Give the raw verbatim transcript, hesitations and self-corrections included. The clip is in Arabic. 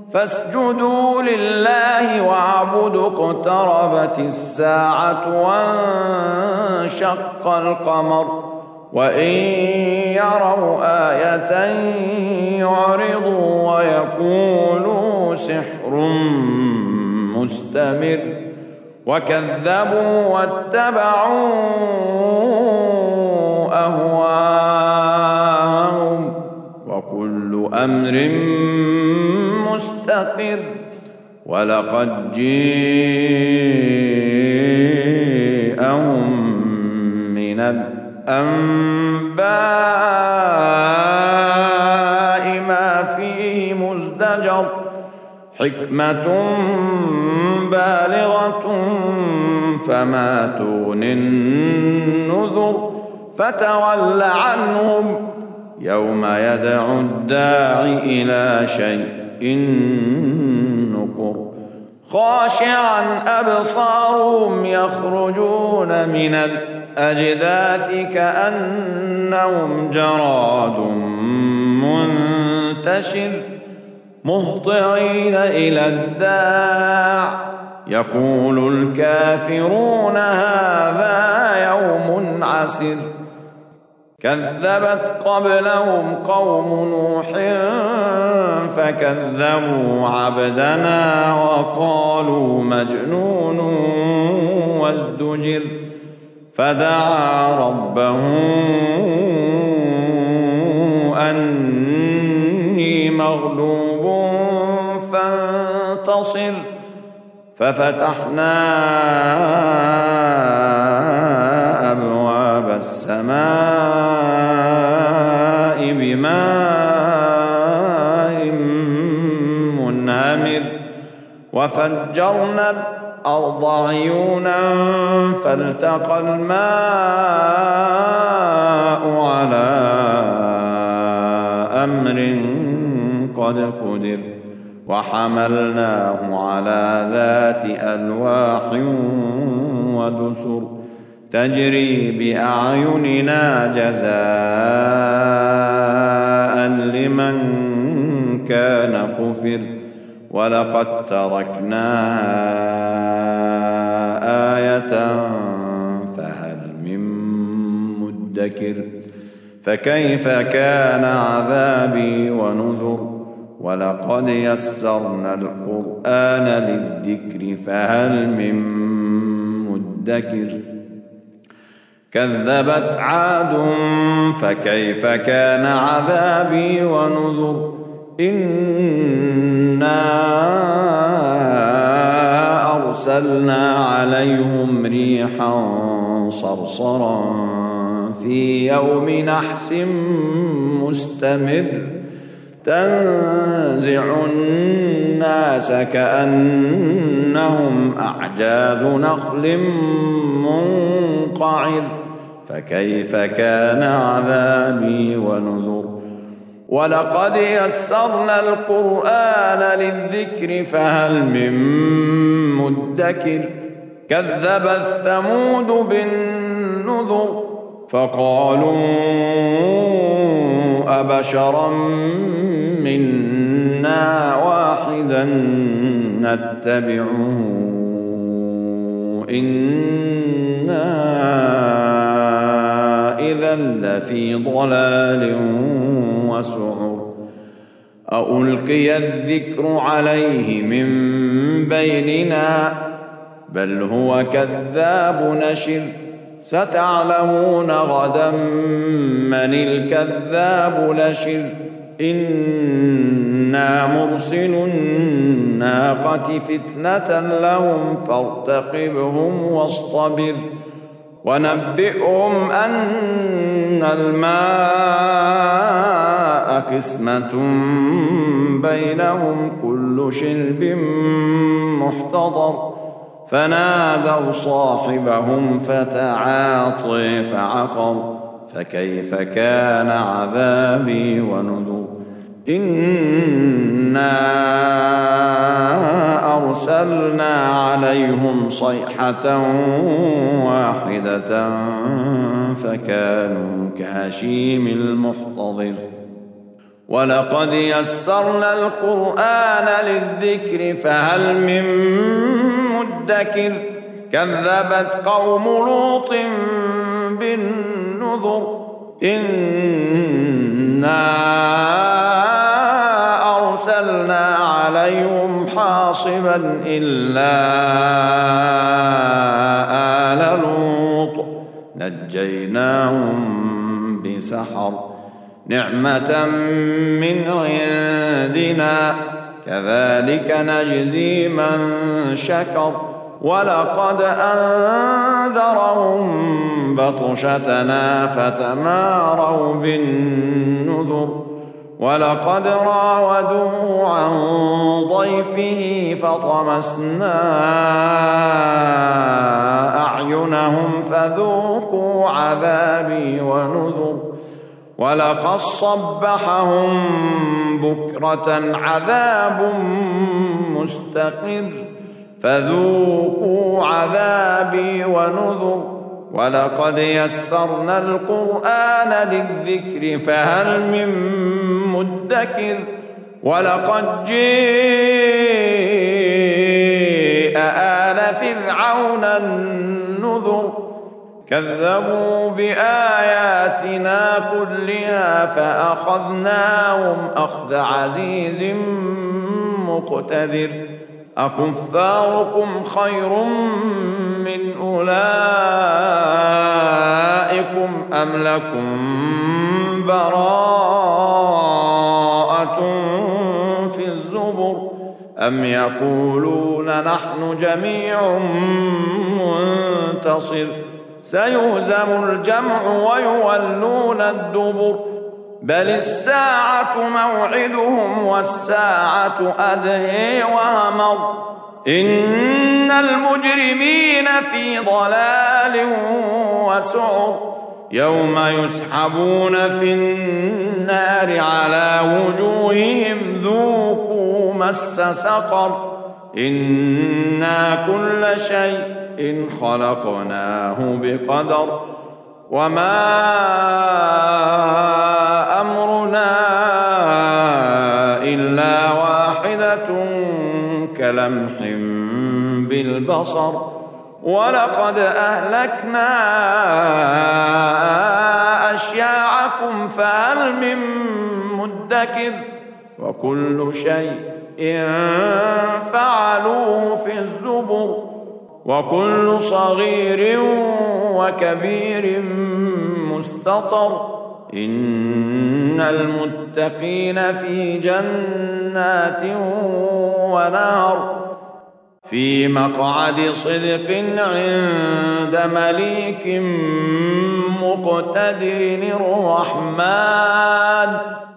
فاسجدوا لله واعبدوا. اقتربت الساعة وانشق القمر وإن يروا آية يعرضوا ويقولوا سحر مستمر وكذبوا واتبعوا أهواءهم وكل أمر مستقر. ولقد جاءهم من الأنباء ما فيه مزدجر حكمة بالغة فما تغني النذر. فتول عنهم يوم يدعو الداعي إلى شيء نكر خاشعا أبصارهم يخرجون من الأجداث كأنهم جراد منتشر مهطعين إلى الداع يقول الكافرون هذا يوم عسر. كذبت قبلهم قوم نوح فكذبوا عبدنا وقالوا مجنون وازدجر. فدعا ربه أني مغلوب فانتصر. ففتحنا أبواب السماء بماء منهمر وفجرنا الأرض عيونا فالتقى الماء على أمر قد قدر. وحملناه على ذات ألواح ودسر تجري بأعيننا جزاء لمن كان كفر. ولقد تركناها آية فهل من مدكر. فكيف كان عذابي ونذر. ولقد يسرنا القرآن للذكر فهل من مدكر. كذبت عاد فكيف كان عذابي ونذر. إنا أرسلنا عليهم ريحا صرصرا في يوم نحس مستمر تنزع الناس كأنهم أعجاز نخل منقعر. فكيف كان عذابي ونذر. ولقد يسرنا القرآن للذكر فهل من مدكر. كذبت ثمود بالنذر فقالوا أبشرا منا واحدا نتبعه إنا إذا لفي ضلال وسعر. أألقي الذكر عليه من بيننا بل هو كذاب نشر. ستعلمون غدا من الكذاب لشر. إنا مرسل الناقة فتنة لهم فارتقبهم واصطبر. ونبئهم أن الماء قسمة بينهم كل شرب محتضر. فنادوا صاحبهم فتعاطي فعقر. فكيف كان عذابي ونذر. إنا أرسلنا عليهم صيحة واحدة فكانوا كهشيم المحتضر. ولقد يسرنا القرآن للذكر فهل من مدكر كذبت قوم لوط بالنذر إنا أرسلنا عليهم حاصبا إلا آل لوط نجيناهم بسحر نعمة من عندنا كذلك نجزي من شكر ولقد أنذرهم بطشتنا فتماروا بالنذر ولقد راودوه عن ضيفه فطمسنا أعينهم فذوقوا عذابي ونذر ولقد صبحهم بكرة عذاب مستقر فذوقوا عذابي ونذر ولقد يسرنا القرآن للذكر فهل من مدكر ولقد جاء آل فرعون النذر كذبوا بآياتنا كلها فأخذناهم أخذ عزيز مقتدر أكفاركم خير من أولئكم أم لكم براءة في الزبر أم يقولون نحن جميع منتصر سيهزم الجمع ويولون الدبر بل الساعة موعدهم والساعة أدهي وهمر إن المجرمين في ضلال وسعر يوم يسحبون في النار على وجوههم ذوقوا مس سقر إنا كل شيء خلقناه بقدر وما أمرنا إلا واحدة كلمح بالبصر ولقد أهلكنا أشياعكم فهل من مدكر وكل شيء فعلوه في الزبر وكل صغير وكبير مستطر إن المتقين في جنات ونهر في مقعد صدق عند مليك مقتدر الرحمن